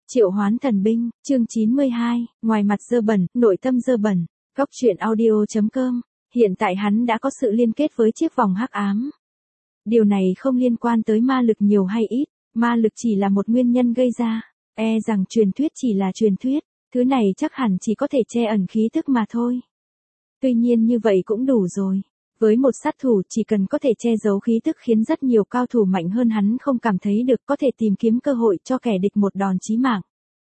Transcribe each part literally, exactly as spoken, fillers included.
Triệu hoán thần binh, chương chín mươi hai, ngoài mặt dơ bẩn, nội tâm dơ bẩn. Góc truyện audio chấm com. Hiện tại hắn đã có sự liên kết với chiếc vòng hắc ám. Điều này không liên quan tới ma lực nhiều hay ít, ma lực chỉ là một nguyên nhân gây ra. E rằng truyền thuyết chỉ là truyền thuyết, thứ này chắc hẳn chỉ có thể che ẩn khí tức mà thôi. Tuy nhiên như vậy cũng đủ rồi. Với một sát thủ chỉ cần có thể che giấu khí tức khiến rất nhiều cao thủ mạnh hơn hắn không cảm thấy được, có thể tìm kiếm cơ hội cho kẻ địch một đòn chí mạng.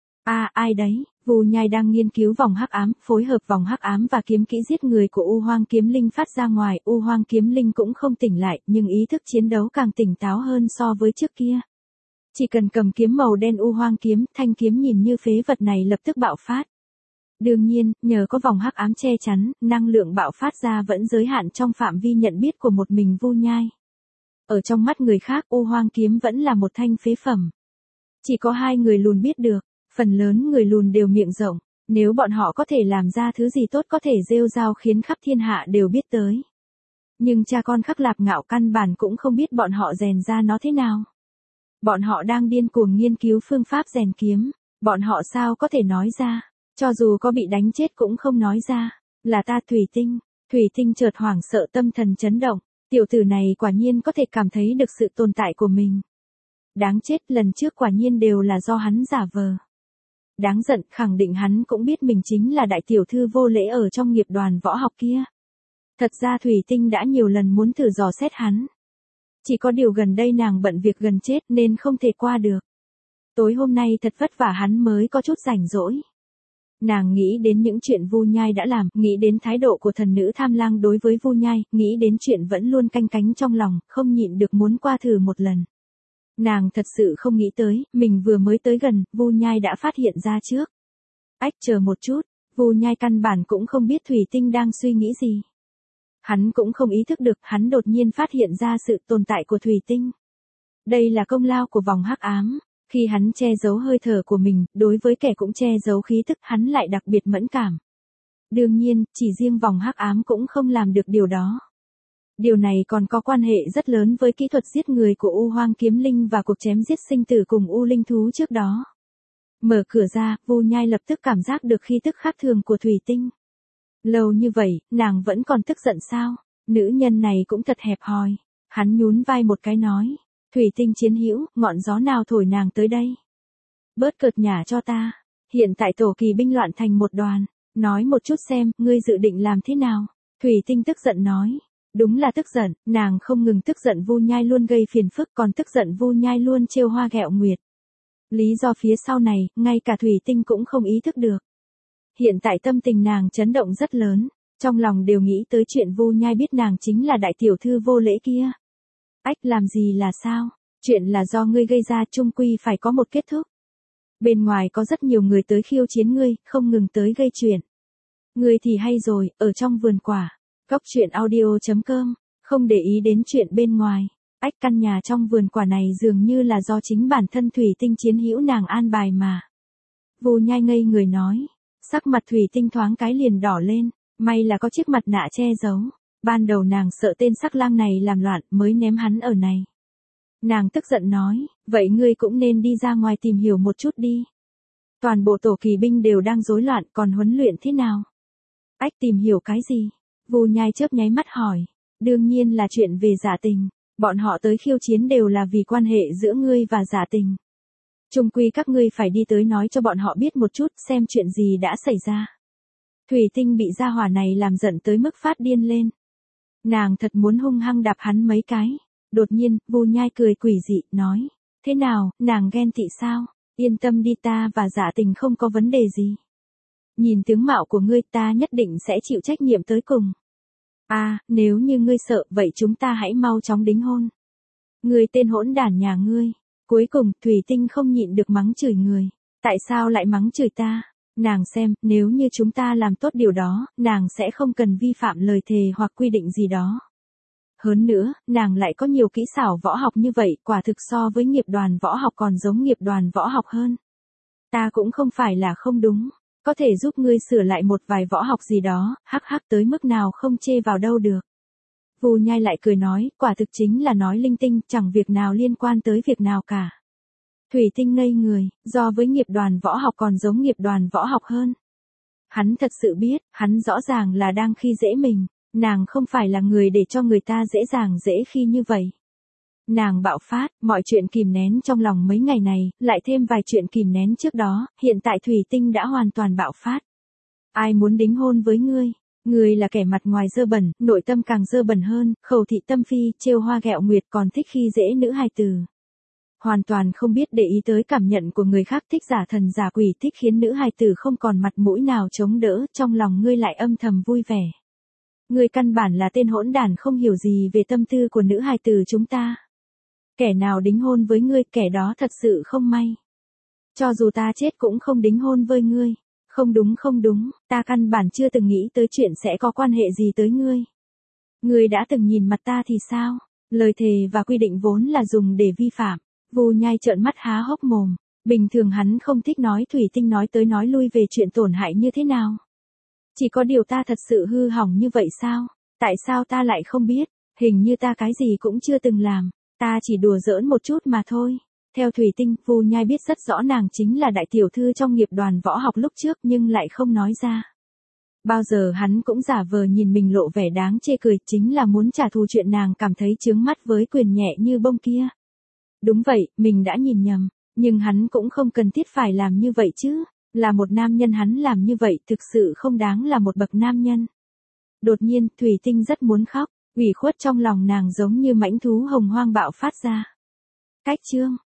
À, ai đấy? Vu Nhai đang nghiên cứu vòng hắc ám, phối hợp vòng hắc ám và kiếm kỹ giết người của U Hoang Kiếm Linh phát ra ngoài. U Hoang Kiếm Linh cũng không tỉnh lại, nhưng ý thức chiến đấu càng tỉnh táo hơn so với trước kia. Chỉ cần cầm kiếm màu đen U Hoang kiếm, thanh kiếm nhìn như phế vật này lập tức bạo phát. Đương nhiên, nhờ có vòng hắc ám che chắn, năng lượng bạo phát ra vẫn giới hạn trong phạm vi nhận biết của một mình Vu Nhai. Ở trong mắt người khác, U Hoang kiếm vẫn là một thanh phế phẩm. Chỉ có hai người lùn biết được, phần lớn người lùn đều miệng rộng, nếu bọn họ có thể làm ra thứ gì tốt có thể rêu rao khiến khắp thiên hạ đều biết tới. Nhưng cha con Khắc Lạp Ngạo căn bản cũng không biết bọn họ rèn ra nó thế nào. Bọn họ đang điên cuồng nghiên cứu phương pháp rèn kiếm, bọn họ sao có thể nói ra. Cho dù có bị đánh chết cũng không nói ra, là ta Thủy Tinh. Thủy Tinh chợt hoảng sợ tâm thần chấn động, tiểu tử này quả nhiên có thể cảm thấy được sự tồn tại của mình. Đáng chết, lần trước quả nhiên đều là do hắn giả vờ. Đáng giận, khẳng định hắn cũng biết mình chính là đại tiểu thư vô lễ ở trong nghiệp đoàn võ học kia. Thật ra Thủy Tinh đã nhiều lần muốn thử dò xét hắn. Chỉ có điều gần đây nàng bận việc gần chết nên không thể qua được. Tối hôm nay thật vất vả hắn mới có chút rảnh rỗi. Nàng nghĩ đến những chuyện Vu Nhai đã làm, nghĩ đến thái độ của thần nữ Tham Lang đối với Vu Nhai, nghĩ đến chuyện vẫn luôn canh cánh trong lòng, không nhịn được muốn qua thử một lần. Nàng thật sự không nghĩ tới, mình vừa mới tới gần, Vu Nhai đã phát hiện ra trước. Ách, chờ một chút, Vu Nhai căn bản cũng không biết Thủy Tinh đang suy nghĩ gì. Hắn cũng không ý thức được, hắn đột nhiên phát hiện ra sự tồn tại của Thủy Tinh. Đây là công lao của vòng hắc ám. Khi hắn che giấu hơi thở của mình, đối với kẻ cũng che giấu khí tức, hắn lại đặc biệt mẫn cảm. Đương nhiên, chỉ riêng vòng hắc ám cũng không làm được điều đó. Điều này còn có quan hệ rất lớn với kỹ thuật giết người của U Hoang Kiếm Linh và cuộc chém giết sinh tử cùng U Linh Thú trước đó. Mở cửa ra, Vu Nhai lập tức cảm giác được khí tức khác thường của Thủy Tinh. Lâu như vậy, nàng vẫn còn tức giận sao? Nữ nhân này cũng thật hẹp hòi. Hắn nhún vai một cái nói. Thủy Tinh chiến hữu, ngọn gió nào thổi nàng tới đây? Bớt cợt nhả cho ta. Hiện tại tổ kỳ binh loạn thành một đoàn. Nói một chút xem, ngươi dự định làm thế nào? Thủy Tinh tức giận nói. Đúng là tức giận, nàng không ngừng tức giận Vu Nhai luôn gây phiền phức, còn tức giận Vu Nhai luôn trêu hoa ghẹo nguyệt. Lý do phía sau này, ngay cả Thủy Tinh cũng không ý thức được. Hiện tại tâm tình nàng chấn động rất lớn, trong lòng đều nghĩ tới chuyện Vu Nhai biết nàng chính là đại tiểu thư vô lễ kia. Ách, làm gì là sao? Chuyện là do ngươi gây ra, chung quy phải có một kết thúc. Bên ngoài có rất nhiều người tới khiêu chiến ngươi, không ngừng tới gây chuyện. Ngươi thì hay rồi, ở trong vườn quả. Góc truyện audio chấm com, không để ý đến chuyện bên ngoài. Ách, căn nhà trong vườn quả này dường như là do chính bản thân Thủy Tinh chiến hữu nàng an bài mà. Vu Nhai ngây người nói. Sắc mặt Thủy Tinh thoáng cái liền đỏ lên, may là có chiếc mặt nạ che giấu. Ban đầu nàng sợ tên sắc lang này làm loạn mới ném hắn ở này. Nàng tức giận nói, vậy ngươi cũng nên đi ra ngoài tìm hiểu một chút đi. Toàn bộ tổ kỳ binh đều đang rối loạn, còn huấn luyện thế nào? Ách, tìm hiểu cái gì? Vu Nhai chớp nháy mắt hỏi. Đương nhiên là chuyện về Giả Tình. Bọn họ tới khiêu chiến đều là vì quan hệ giữa ngươi và Giả Tình. Chung quy các ngươi phải đi tới nói cho bọn họ biết một chút xem chuyện gì đã xảy ra. Thủy Tinh bị gia hỏa này làm giận tới mức phát điên lên. Nàng thật muốn hung hăng đạp hắn mấy cái. Đột nhiên, Vu Nhai cười quỷ dị, nói. Thế nào, nàng ghen tị sao? Yên tâm đi, ta và Giả Tình không có vấn đề gì. Nhìn tướng mạo của ngươi, ta nhất định sẽ chịu trách nhiệm tới cùng. À, nếu như ngươi sợ, vậy chúng ta hãy mau chóng đính hôn. Ngươi tên hỗn đản nhà ngươi. Cuối cùng, Thủy Tinh không nhịn được mắng chửi người. Tại sao lại mắng chửi ta? Nàng xem, nếu như chúng ta làm tốt điều đó, nàng sẽ không cần vi phạm lời thề hoặc quy định gì đó. Hơn nữa, nàng lại có nhiều kỹ xảo võ học như vậy, quả thực so với nghiệp đoàn võ học còn giống nghiệp đoàn võ học hơn. Ta cũng không phải là không đúng, có thể giúp ngươi sửa lại một vài võ học gì đó, hắc hắc tới mức nào không chê vào đâu được. Vu Nhai lại cười nói, quả thực chính là nói linh tinh, chẳng việc nào liên quan tới việc nào cả. Thủy Tinh ngây người, do với nghiệp đoàn võ học còn giống nghiệp đoàn võ học hơn. Hắn thật sự biết, hắn rõ ràng là đang khi dễ mình, nàng không phải là người để cho người ta dễ dàng dễ khi như vậy. Nàng bạo phát, mọi chuyện kìm nén trong lòng mấy ngày này, lại thêm vài chuyện kìm nén trước đó, hiện tại Thủy Tinh đã hoàn toàn bạo phát. Ai muốn đính hôn với ngươi? Ngươi là kẻ mặt ngoài dơ bẩn, nội tâm càng dơ bẩn hơn, khẩu thị tâm phi, trêu hoa ghẹo nguyệt còn thích khi dễ nữ hài tử. Hoàn toàn không biết để ý tới cảm nhận của người khác, thích giả thần giả quỷ, thích khiến nữ hài tử không còn mặt mũi nào chống đỡ, trong lòng ngươi lại âm thầm vui vẻ. Ngươi căn bản là tên hỗn đản không hiểu gì về tâm tư của nữ hài tử chúng ta. Kẻ nào đính hôn với ngươi, kẻ đó thật sự không may. Cho dù ta chết cũng không đính hôn với ngươi. Không đúng không đúng, ta căn bản chưa từng nghĩ tới chuyện sẽ có quan hệ gì tới ngươi. Ngươi đã từng nhìn mặt ta thì sao? Lời thề và quy định vốn là dùng để vi phạm. Vu Nhai trợn mắt há hốc mồm. Bình thường hắn không thích nói Thủy Tinh nói tới nói lui về chuyện tổn hại như thế nào. Chỉ có điều ta thật sự hư hỏng như vậy sao? Tại sao ta lại không biết? Hình như ta cái gì cũng chưa từng làm. Ta chỉ đùa giỡn một chút mà thôi. Theo Thủy Tinh, Vu Nhai biết rất rõ nàng chính là đại tiểu thư trong nghiệp đoàn võ học lúc trước nhưng lại không nói ra. Bao giờ hắn cũng giả vờ nhìn mình lộ vẻ đáng chê cười, chính là muốn trả thù chuyện nàng cảm thấy chướng mắt với quyền nhẹ như bông kia. Đúng vậy, mình đã nhìn nhầm, nhưng hắn cũng không cần thiết phải làm như vậy chứ. Là một nam nhân hắn làm như vậy thực sự không đáng là một bậc nam nhân. Đột nhiên, Thủy Tinh rất muốn khóc, ủy khuất trong lòng nàng giống như mãnh thú hồng hoang bạo phát ra. Cách chương